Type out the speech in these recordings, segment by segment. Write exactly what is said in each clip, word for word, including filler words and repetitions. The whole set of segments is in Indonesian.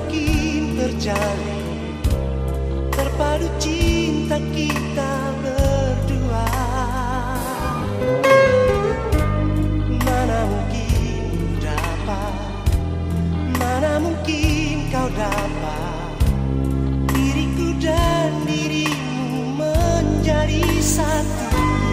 mungkin terjalin, terpadu cinta kita berdua. Mana mungkin dapat, mana mungkin kau dapat diriku dan dirimu menjadi satu.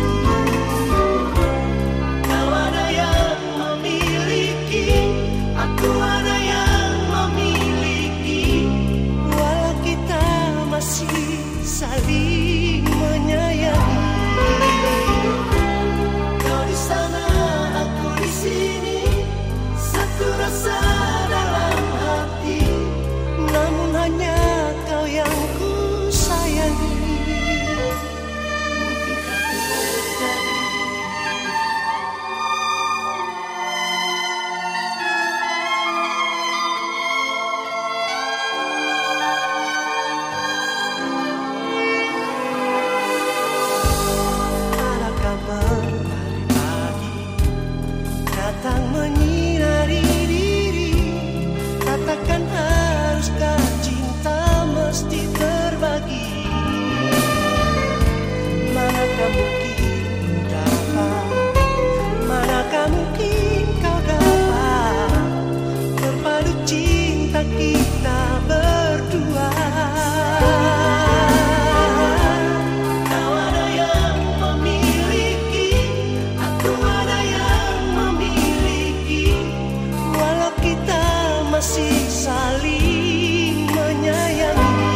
Kau ada yang memiliki, aku ada yang memiliki, walau kita masih saling menyayangi. Kau di sana, aku di sini, satu rasa dalam hati, namun hanya kau yang ku sayangi. Datang menyinari diri, katakan haruskah cinta mesti terbagi? Manakah mungkin dapat, manakah mungkin kau dapat terpadu cinta kita berdua. Kau ada yang memiliki, aku ada yang masih saling menyayangi.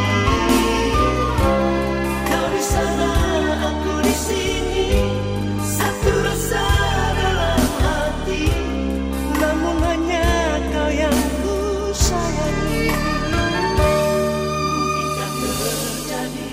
Kau di sana, aku di sini, satu rasa dalam hati, namun hanya kau yang ku sayangi. Mungkinkah terjadi?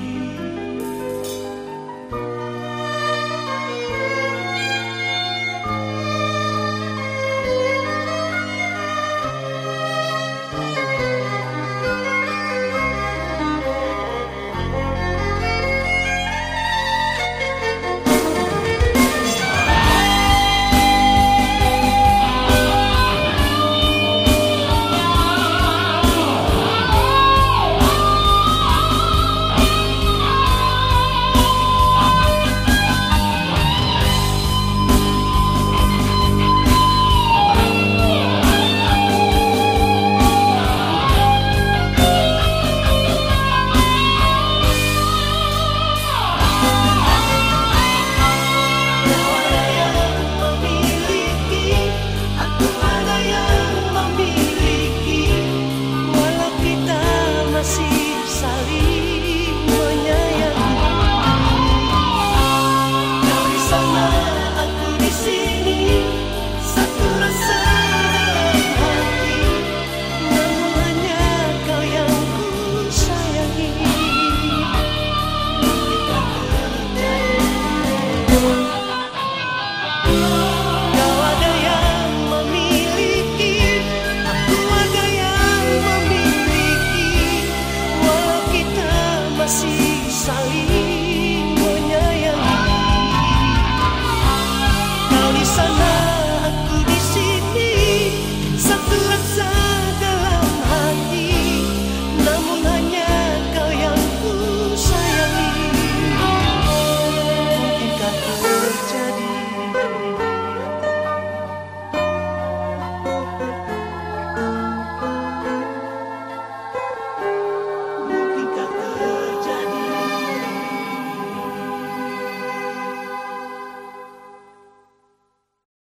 Masih saling menyayangi. Kau di sana,